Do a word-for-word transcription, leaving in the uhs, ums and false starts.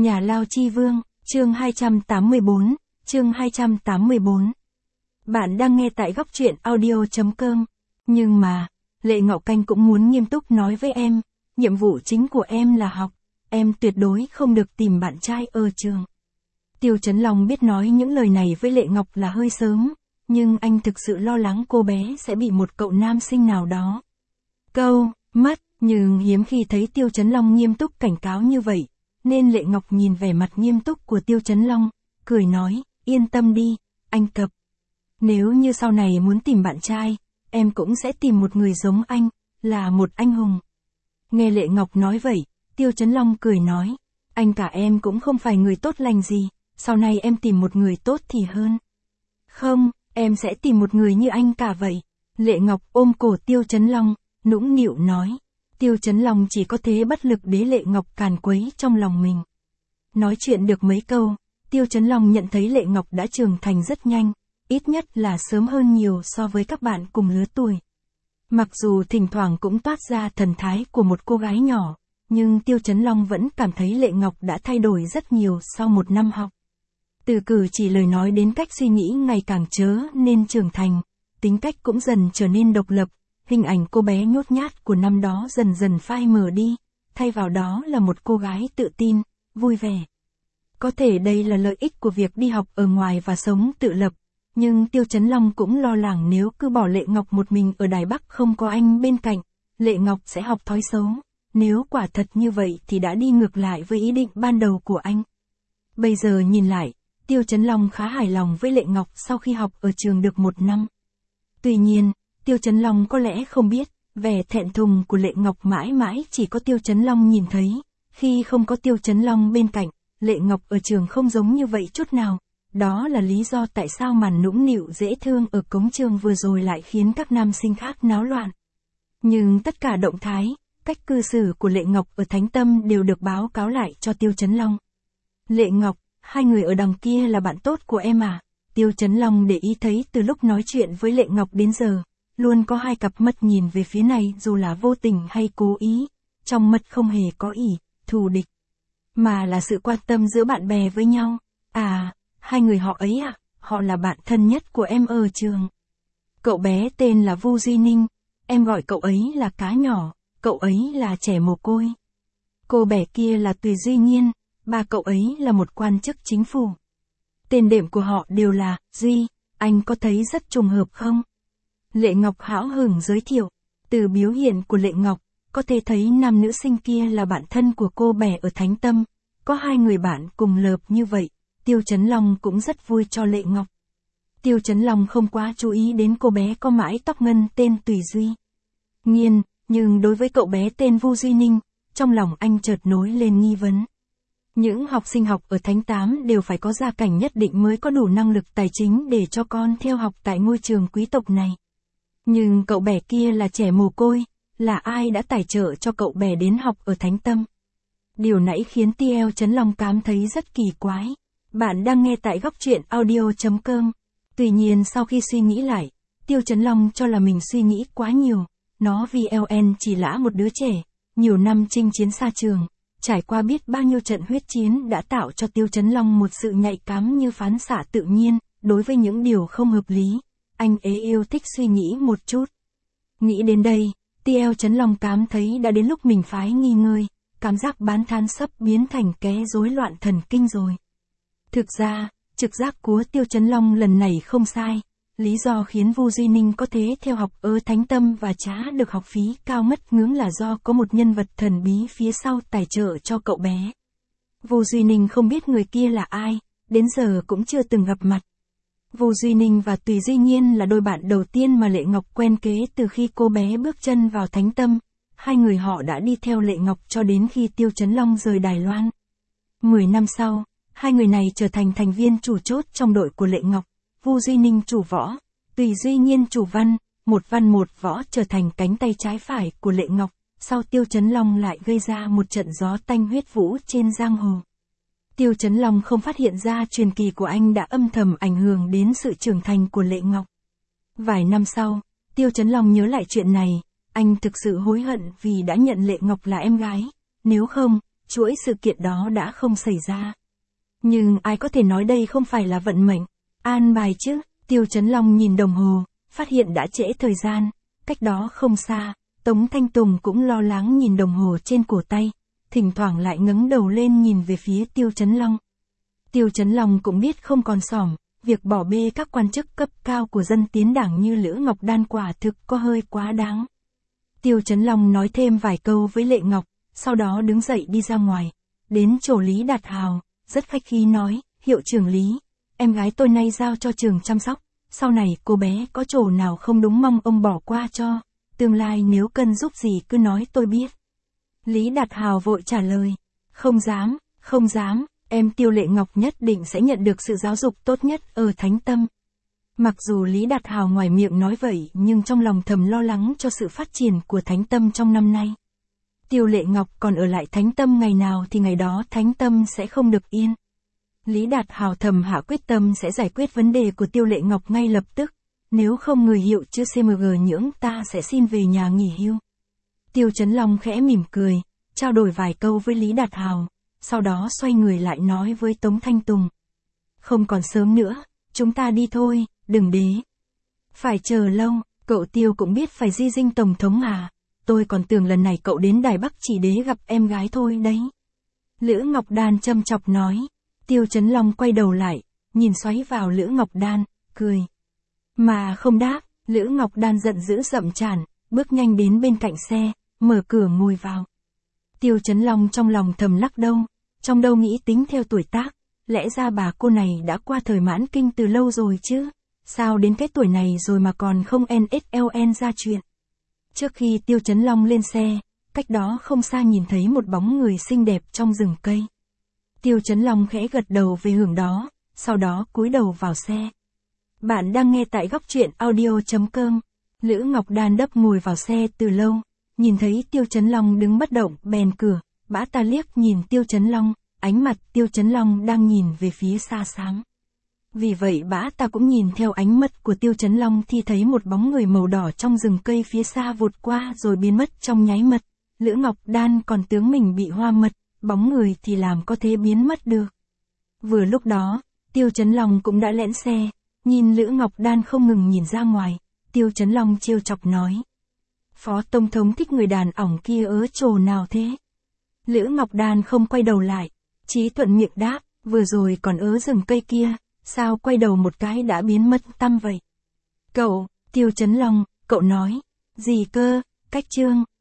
Nhà Lao Chi Vương, chương hai trăm tám mươi bốn, chương hai trăm tám mươi bốn. Bạn đang nghe tại góc truyện audio chấm com. Nhưng mà, Lệ Ngọc Canh cũng muốn nghiêm túc nói với em, nhiệm vụ chính của em là học, em tuyệt đối không được tìm bạn trai ở trường. Tiêu Chấn Long biết nói những lời này với Lệ Ngọc là hơi sớm, nhưng anh thực sự lo lắng cô bé sẽ bị một cậu nam sinh nào đó câu mất, nhưng hiếm khi thấy Tiêu Chấn Long nghiêm túc cảnh cáo như vậy, nên Lệ Ngọc nhìn vẻ mặt nghiêm túc của Tiêu Chấn Long, cười nói, yên tâm đi, anh Cập. Nếu như sau này muốn tìm bạn trai, em cũng sẽ tìm một người giống anh, là một anh hùng. Nghe Lệ Ngọc nói vậy, Tiêu Chấn Long cười nói, anh cả em cũng không phải người tốt lành gì, sau này em tìm một người tốt thì hơn. Không, em sẽ tìm một người như anh cả vậy. Lệ Ngọc ôm cổ Tiêu Chấn Long, nũng nịu nói. Tiêu Chấn Long chỉ có thế bất lực để Lệ Ngọc càn quấy trong lòng mình. Nói chuyện được mấy câu, Tiêu Chấn Long nhận thấy Lệ Ngọc đã trưởng thành rất nhanh, ít nhất là sớm hơn nhiều so với các bạn cùng lứa tuổi. Mặc dù thỉnh thoảng cũng toát ra thần thái của một cô gái nhỏ, nhưng Tiêu Chấn Long vẫn cảm thấy Lệ Ngọc đã thay đổi rất nhiều sau một năm học. Từ cử chỉ lời nói đến cách suy nghĩ ngày càng trở nên trưởng thành, tính cách cũng dần trở nên độc lập, hình ảnh cô bé nhút nhát của năm đó dần dần phai mờ đi, thay vào đó là một cô gái tự tin, vui vẻ. Có thể đây là lợi ích của việc đi học ở ngoài và sống tự lập, nhưng Tiêu Chấn Long cũng lo lắng nếu cứ bỏ Lệ Ngọc một mình ở Đài Bắc không có anh bên cạnh, Lệ Ngọc sẽ học thói xấu, nếu quả thật như vậy thì đã đi ngược lại với ý định ban đầu của anh. Bây giờ nhìn lại, Tiêu Chấn Long khá hài lòng với Lệ Ngọc sau khi học ở trường được một năm. Tuy nhiên, Tiêu Chấn Long có lẽ không biết, vẻ thẹn thùng của Lệ Ngọc mãi mãi chỉ có Tiêu Chấn Long nhìn thấy, khi không có Tiêu Chấn Long bên cạnh, Lệ Ngọc ở trường không giống như vậy chút nào. Đó là lý do tại sao màn nũng nịu dễ thương ở cổng trường vừa rồi lại khiến các nam sinh khác náo loạn. Nhưng tất cả động thái, cách cư xử của Lệ Ngọc ở Thánh Tâm đều được báo cáo lại cho Tiêu Chấn Long. Lệ Ngọc, hai người ở đằng kia là bạn tốt của em à? Tiêu Chấn Long để ý thấy từ lúc nói chuyện với Lệ Ngọc đến giờ, luôn có hai cặp mắt nhìn về phía này dù là vô tình hay cố ý, trong mắt không hề có ý, thù địch, mà là sự quan tâm giữa bạn bè với nhau. À, hai người họ ấy à, họ là bạn thân nhất của em ở trường. Cậu bé tên là Vu Duy Ninh, em gọi cậu ấy là cá nhỏ, cậu ấy là trẻ mồ côi. Cô bé kia là Tùy Duy Nhiên, ba cậu ấy là một quan chức chính phủ. Tên đệm của họ đều là Duy, anh có thấy rất trùng hợp không? Lệ Ngọc hão hứng giới thiệu, từ biểu hiện của Lệ Ngọc, có thể thấy nam nữ sinh kia là bạn thân của cô bé ở Thánh Tâm, có hai người bạn cùng lớp như vậy, Tiêu Chấn Long cũng rất vui cho Lệ Ngọc. Tiêu Chấn Long không quá chú ý đến cô bé có mái tóc ngân tên Tùy Duy Nhiên, nhưng đối với cậu bé tên Vu Duy Ninh, trong lòng anh chợt nổi lên nghi vấn. Những học sinh học ở Thánh Tám đều phải có gia cảnh nhất định mới có đủ năng lực tài chính để cho con theo học tại ngôi trường quý tộc này. Nhưng cậu bé kia là trẻ mồ côi, là ai đã tài trợ cho cậu bé đến học ở Thánh Tâm? Điều nãy khiến Tiêu Chấn Long cảm thấy rất kỳ quái. Bạn đang nghe tại góc truyện audio chấm com. Tuy nhiên sau khi suy nghĩ lại, Tiêu Chấn Long cho là mình suy nghĩ quá nhiều. Nó vì lờ en chỉ là một đứa trẻ, nhiều năm chinh chiến xa trường, trải qua biết bao nhiêu trận huyết chiến đã tạo cho Tiêu Chấn Long một sự nhạy cảm như phán xạ tự nhiên, đối với những điều không hợp lý. Anh ấy yêu thích suy nghĩ một chút. Nghĩ đến đây, Tiêu Chấn Long cảm thấy đã đến lúc mình phải nghỉ ngơi, cảm giác bán than sắp biến thành cái rối loạn thần kinh rồi. Thực ra, trực giác của Tiêu Chấn Long lần này không sai, lý do khiến Vu Duy Ninh có thể theo học ở Thánh Tâm và trả được học phí cao mất ngưỡng là do có một nhân vật thần bí phía sau tài trợ cho cậu bé. Vu Duy Ninh không biết người kia là ai, đến giờ cũng chưa từng gặp mặt. Vu Duy Ninh và Tùy Duy Nhiên là đôi bạn đầu tiên mà Lệ Ngọc quen kế từ khi cô bé bước chân vào Thánh Tâm, hai người họ đã đi theo Lệ Ngọc cho đến khi Tiêu Chấn Long rời Đài Loan. Mười năm sau, hai người này trở thành thành viên chủ chốt trong đội của Lệ Ngọc, Vu Duy Ninh chủ võ, Tùy Duy Nhiên chủ văn, một văn một võ trở thành cánh tay trái phải của Lệ Ngọc, sau Tiêu Chấn Long lại gây ra một trận gió tanh huyết vũ trên giang hồ. Tiêu Chấn Long không phát hiện ra truyền kỳ của anh đã âm thầm ảnh hưởng đến sự trưởng thành của Lệ Ngọc. Vài năm sau, Tiêu Chấn Long nhớ lại chuyện này, anh thực sự hối hận vì đã nhận Lệ Ngọc là em gái, nếu không, chuỗi sự kiện đó đã không xảy ra. Nhưng ai có thể nói đây không phải là vận mệnh, an bài chứ? Tiêu Chấn Long nhìn đồng hồ, phát hiện đã trễ thời gian, cách đó không xa, Tống Thanh Tùng cũng lo lắng nhìn đồng hồ trên cổ tay, thỉnh thoảng lại ngẩng đầu lên nhìn về phía Tiêu Chấn Long. Tiêu Chấn Long cũng biết không còn xỏm, việc bỏ bê các quan chức cấp cao của dân tiến đảng như Lữ Ngọc Đan quả thực có hơi quá đáng. Tiêu Chấn Long nói thêm vài câu với Lệ Ngọc, sau đó đứng dậy đi ra ngoài, đến chỗ Lý Đạt Hào, rất khách khí nói, hiệu trưởng Lý, em gái tôi nay giao cho trường chăm sóc, sau này cô bé có chỗ nào không đúng mong ông bỏ qua cho, tương lai nếu cần giúp gì cứ nói tôi biết. Lý Đạt Hào vội trả lời, không dám, không dám, em Tiêu Lệ Ngọc nhất định sẽ nhận được sự giáo dục tốt nhất ở Thánh Tâm. Mặc dù Lý Đạt Hào ngoài miệng nói vậy nhưng trong lòng thầm lo lắng cho sự phát triển của Thánh Tâm trong năm nay. Tiêu Lệ Ngọc còn ở lại Thánh Tâm ngày nào thì ngày đó Thánh Tâm sẽ không được yên. Lý Đạt Hào thầm hạ quyết tâm sẽ giải quyết vấn đề của Tiêu Lệ Ngọc ngay lập tức, nếu không người hiệu chưa xê em giê nhưỡng ta sẽ xin về nhà nghỉ hưu. Tiêu Chấn Long khẽ mỉm cười, trao đổi vài câu với Lý Đạt Hào, sau đó xoay người lại nói với Tống Thanh Tùng. Không còn sớm nữa, chúng ta đi thôi, đừng đế. Phải chờ lâu, cậu Tiêu cũng biết phải di dinh Tổng thống à, tôi còn tưởng lần này cậu đến Đài Bắc chỉ đế gặp em gái thôi đấy. Lữ Ngọc Đan châm chọc nói. Tiêu Chấn Long quay đầu lại, nhìn xoáy vào Lữ Ngọc Đan, cười. Mà không đáp, Lữ Ngọc Đan giận dữ dậm chản, bước nhanh đến bên cạnh xe, mở cửa ngồi vào. Tiêu Chấn Long trong lòng thầm lắc đầu, trong đầu nghĩ tính theo tuổi tác, lẽ ra bà cô này đã qua thời mãn kinh từ lâu rồi chứ, sao đến cái tuổi này rồi mà còn không en ét lờ en ra chuyện. Trước khi Tiêu Chấn Long lên xe, cách đó không xa nhìn thấy một bóng người xinh đẹp trong rừng cây. Tiêu Chấn Long khẽ gật đầu về hướng đó, sau đó cúi đầu vào xe. Bạn đang nghe tại góc truyện audio chấm com. Lữ Ngọc Đan đấp ngồi vào xe từ lâu, nhìn thấy Tiêu Chấn Long đứng bất động bèn cửa, bã ta liếc nhìn Tiêu Chấn Long, ánh mặt Tiêu Chấn Long đang nhìn về phía xa xám. Vì vậy bã ta cũng nhìn theo ánh mắt của Tiêu Chấn Long thì thấy một bóng người màu đỏ trong rừng cây phía xa vụt qua rồi biến mất trong nháy mắt. Lữ Ngọc Đan còn tướng mình bị hoa mật, bóng người thì làm có thế biến mất được. Vừa lúc đó, Tiêu Chấn Long cũng đã lẻn xe, nhìn Lữ Ngọc Đan không ngừng nhìn ra ngoài, Tiêu Chấn Long trêu chọc nói. Phó Tổng thống thích người đàn ỏng kia ở chỗ nào thế? Lữ Ngọc Đan không quay đầu lại, chỉ thuận miệng đáp, vừa rồi còn ở rừng cây kia, sao quay đầu một cái đã biến mất tăm vậy? Cậu, Tiêu Chấn Long, cậu nói, gì cơ, cách trương,